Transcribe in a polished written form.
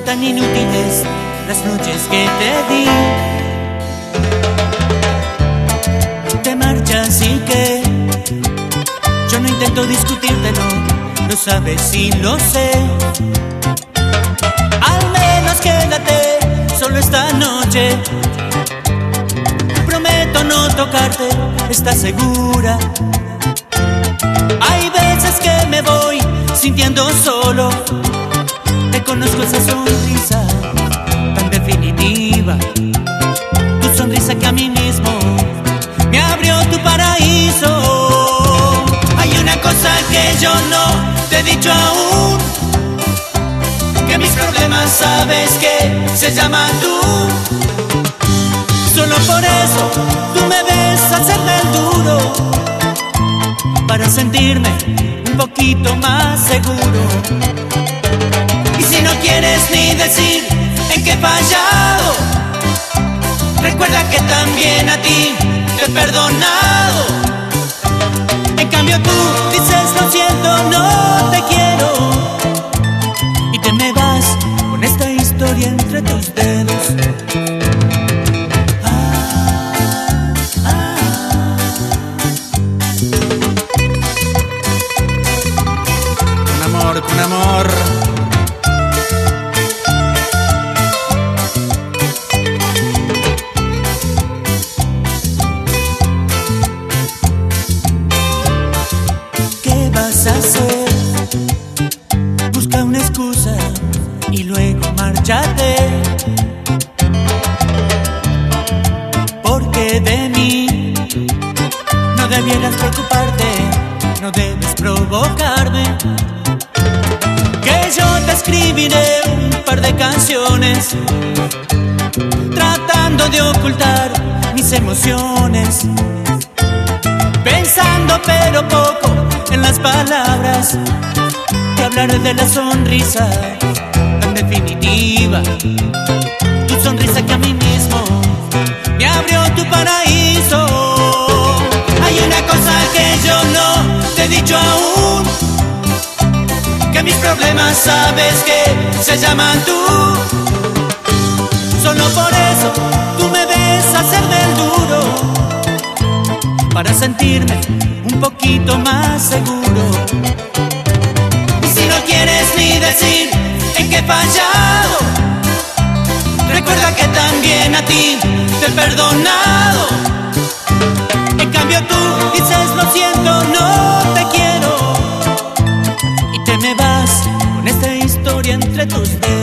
tan inútiles las noches que te di. Te marchas y que yo no intento discutírtelo, lo sabes y lo sé. Al menos quédate solo esta noche. Prometo no tocarte, ¿estás segura? Hay veces que me voy sintiendo solo. Te conozco esa sonrisa tan definitiva, tu sonrisa que a mí mismo me abrió tu paraíso. Hay una cosa que yo no te he dicho aún, que mis problemas sabes que se llaman tú. Solo por eso tú me ves hacerme el duro, para sentirme un poquito más seguro. Y si no quieres ni decir en qué he fallado, recuerda que también a ti te he perdonado. En cambio tú dices lo siento, no te quiero, y te me vas con esta historia entre tus dedos. Con amor. ¿Qué vas a hacer? Busca una excusa y luego márchate, porque de mí no debieras preocuparte, no debes provocarme. Que yo te escribiré un par de canciones, tratando de ocultar mis emociones, pensando pero poco en las palabras. Te hablaré de la sonrisa tan definitiva, tu sonrisa que a mí mismo me abrió tu paraíso. Hay una cosa que yo no te he dicho aún, que mis problemas sabes que se llaman tú. Solo por eso tú me ves hacerme el duro, para sentirme un poquito más seguro. Y si no quieres ni decir en qué he fallado, recuerda que también a ti te he perdonado. En cambio tú dices lo siento, no te quiero, me vas con esta historia entre tus dedos.